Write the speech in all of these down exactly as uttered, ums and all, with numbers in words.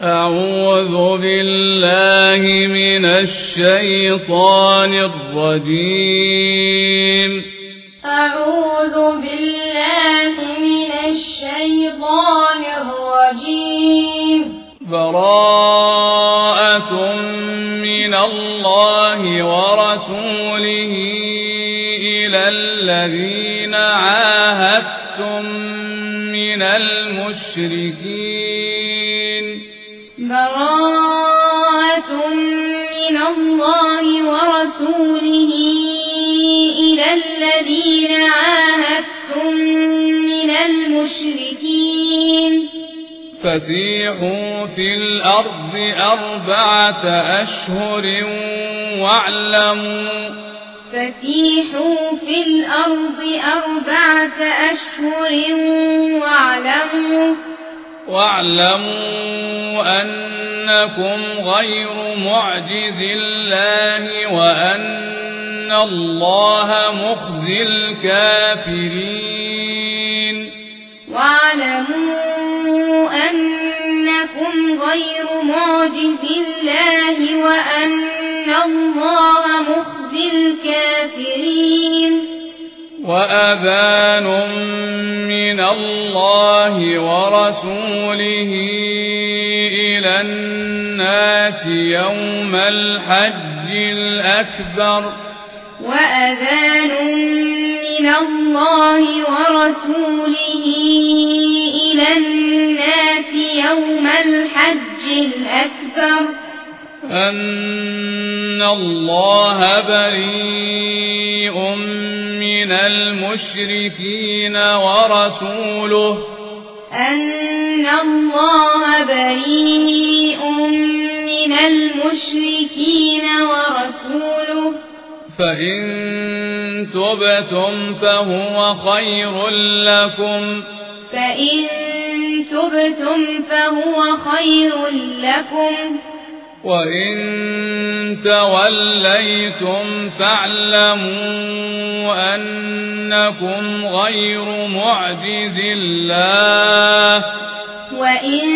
أعوذ بالله من الشيطان الرجيم أعوذ بالله من الشيطان الرجيم براءة من الله ورسوله إلى الذين عاهدتم من المشركين براءة من الله ورسوله إلى الذين عاهدتم من المشركين فسيحوا في الأرض أربعة أشهر واعلموا فسيحوا في الأرض أربعة أشهر واعلموا واعلموا أنكم غير معجز الله وأن الله مخزي الكافرين واعلموا أنكم غير معجز الله وأن الله مخزي الكافرين وأذان من الله ورسوله إلى الناس يوم الحج الأكبر وأذان من الله ورسوله إلى الناس يوم الحج الأكبر أن الله بريء من المشركين ورسوله أن الله بريء من المشركين ورسوله فإن تبتم فهو خير لكم فإن تبتم فهو خير لكم وإن توليتم فاعلموا أنكم غير معجز الله وإن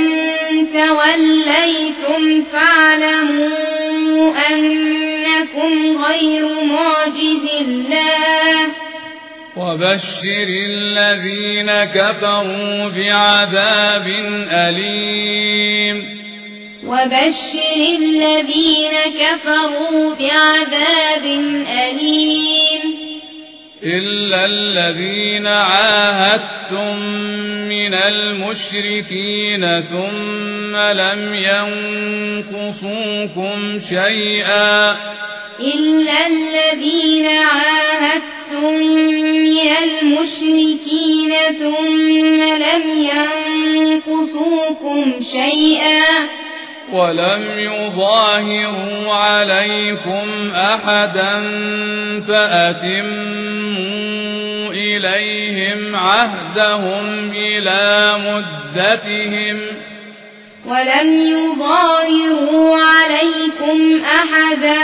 توليتم فاعلموا أنكم غير معجز الله وبشر الذين كفروا بعذاب أليم وبشر الذين كفروا بعذاب أليم إلا الذين عاهدتم من المشركين ثم لم ينقصوكم شيئا إلا الذين عاهدتم من المشركين ثم لم ينقصوكم شيئا ولم يظاهروا عليكم أحدا فأتموا إليهم عهدهم إلى مدتهم ولم يظاهروا عليكم أحدا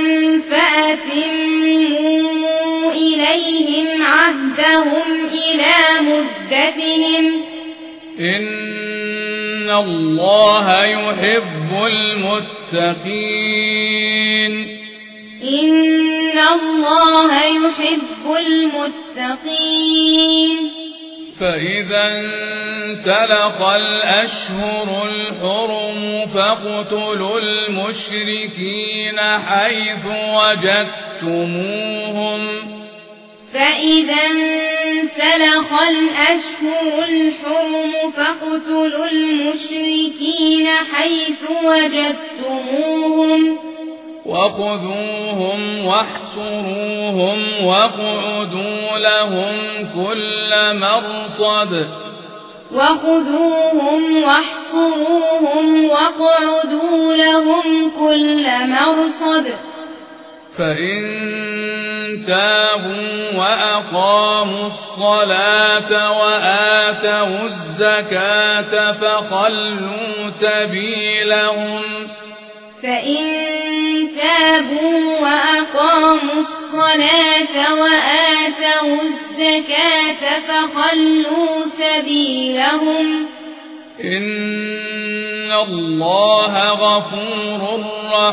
فأتموا إليهم عهدهم إلى مدتهم إن الله يحب المتقين إن الله يحب المتقين فإذا انسلخ الأشهر الحرم فاقتلوا المشركين حيث وجدتموهم فإذا انسلخ الأشهر الحرم فاقتلوا المشركين حيث وجدتموهم وخذوهم واحصروهم واقعدوا لهم كل مرصد وخذوهم واحصروهم واقعدوا لهم كل مرصد فإن تابوا وأقاموا الصلاة وآتوا الزكاة فخلوا سبيلهم فإن تابوا وأقاموا الصلاة وآتوا الزكاة فخلوا سبيلهم إن الله غفور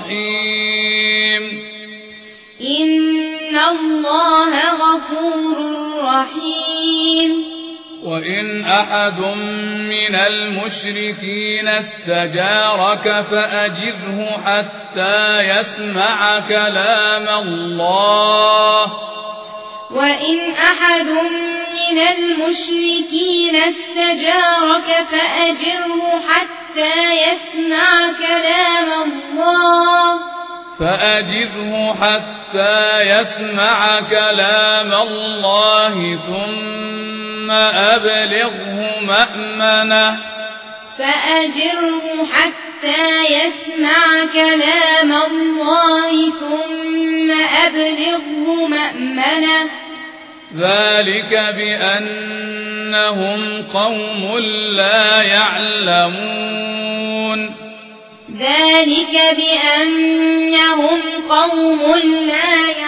رحيم إن الله غفور رحيم وإن أحد من المشركين استجارك فأجره حتى يسمع كلام الله وإن أحد من المشركين استجارك فأجره حتى يسمع كلام الله فأجره حتى يسمع كلام الله ثم أبلغه مأمنه فأجره حتى يسمع كلام الله ثم أبلغه مأمنه ذلك بأنهم قوم لا يعلمون ذلك بأنهم قوم لا يعلمون